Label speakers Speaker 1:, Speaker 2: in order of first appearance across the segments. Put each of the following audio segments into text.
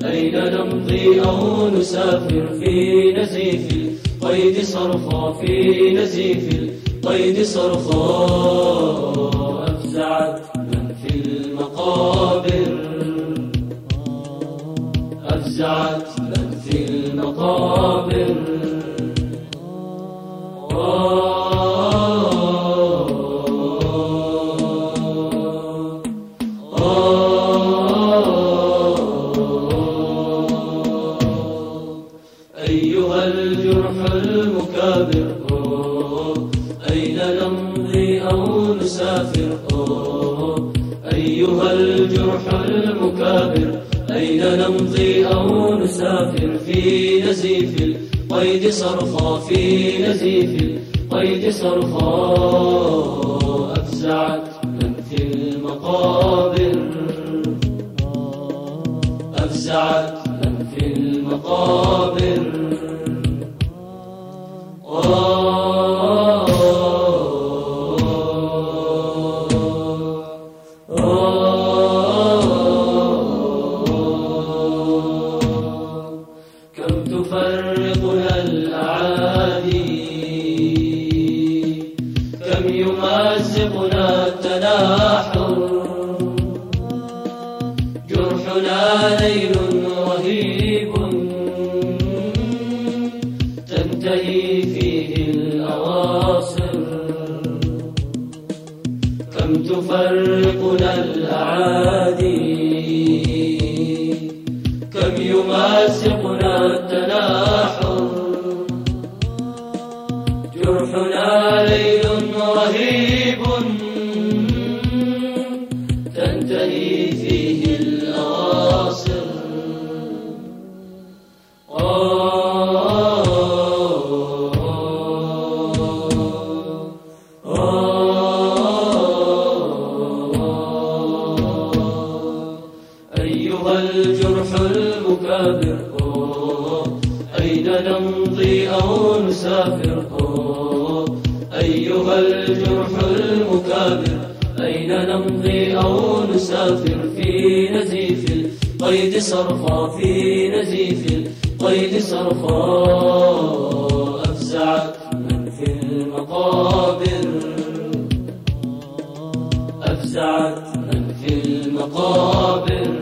Speaker 1: أين نمضي أو نسافر في نزيف القيد صرخى، في نزيف القيد صرخى. أفزعت من في المقابر، أفزعت من في المقابر. أيها الجرح المكابر، أين نمضي أو نسافر؟ أيها الجرح المكابر، أين نمضي أو نسافر في نزيف القيد صرخى، في نزيف القيد صرخى. أفزعت من في المقابر، أفزعت من في المقابر. كم تفرقنا الأعادي، كم يمزقنا التناحر. جرحنا ليل رهيب تنتهي فيه الأواصر. كم تفرقنا الأعادي، كم يمزقنا التناحر. جرحنا ليل رهيب تنتهي فيه الأواصر. أيها الجرح المكابر، أين نمضي أو نسافر؟ أيها الجرح المكابر، أين نمضي أو نسافر في نزيف القيد صرخى، في نزيف القيد صرخى. أفزعت من في المقابر، أفزعت من في المقابر.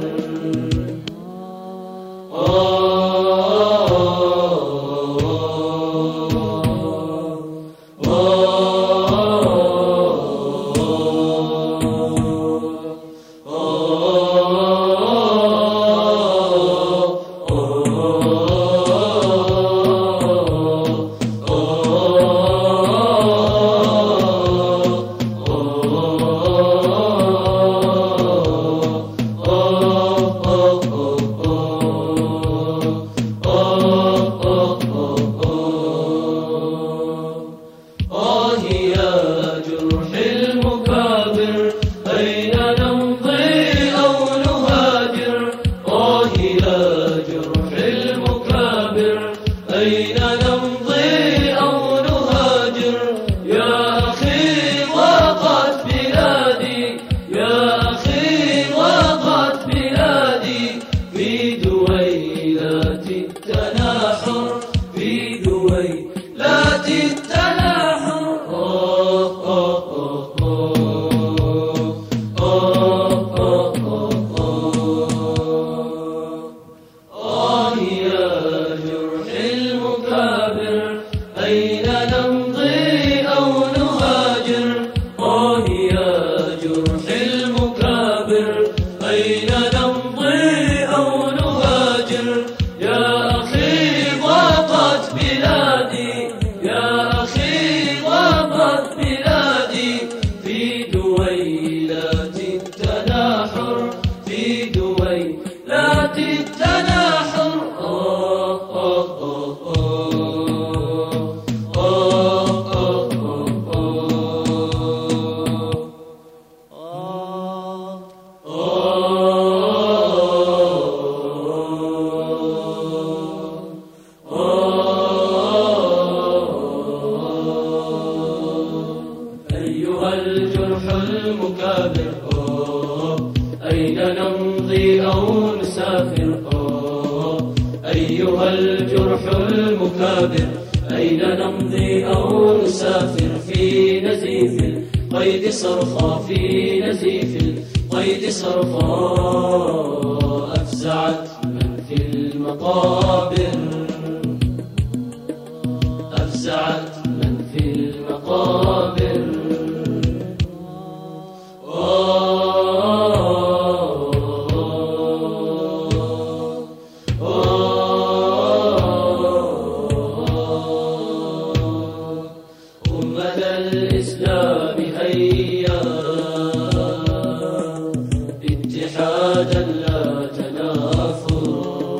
Speaker 1: أين نمضي أو نهاجر؟ يا أخي ضاقت بلادي، يا أخي ضاقت بلادي في دويلات التناحر، في دويلات التناحر. أين نمضي أو نهاجر؟ يا جرح المكابر، أين نمضي أو نهاجر؟ الروح المكابر. أين نمضي أو نسافر في نزيف القيد صرخى، في نزيف القيد صرخى. أفزعت من في المقابر، أفزعت من في المقابر. أمة الإسلام هيا اتحادا لا تنافر،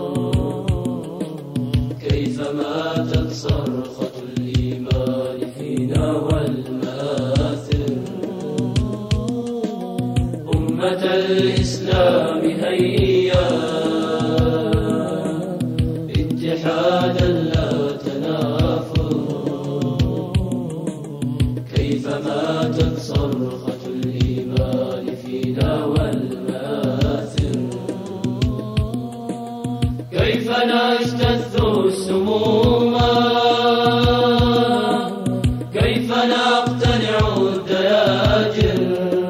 Speaker 1: كيفما ماتت صرخة الإيمان فينا والمآثر. أمة الإسلام هيا اتحادا لا تنافر، كيفما ماتت صرخة الإيمان فينا والمآثر. كيف نجتث السموم، كيف نقتلع الدياجر.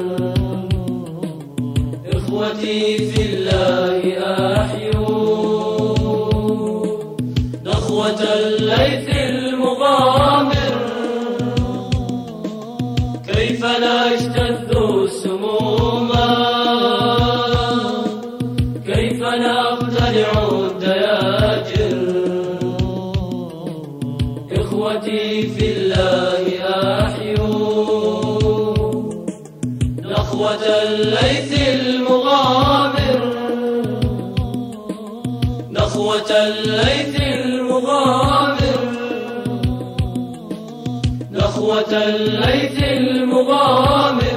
Speaker 1: إخوتي في الله أحيوا نخوة الليث المغامر. كيف نجتث السموم، كيف نقتلع الدياجر. إخوتي في الله أحيوا نخوة الليث المغامر، نخوة الليث المغامر، نخوة الليث المغامر.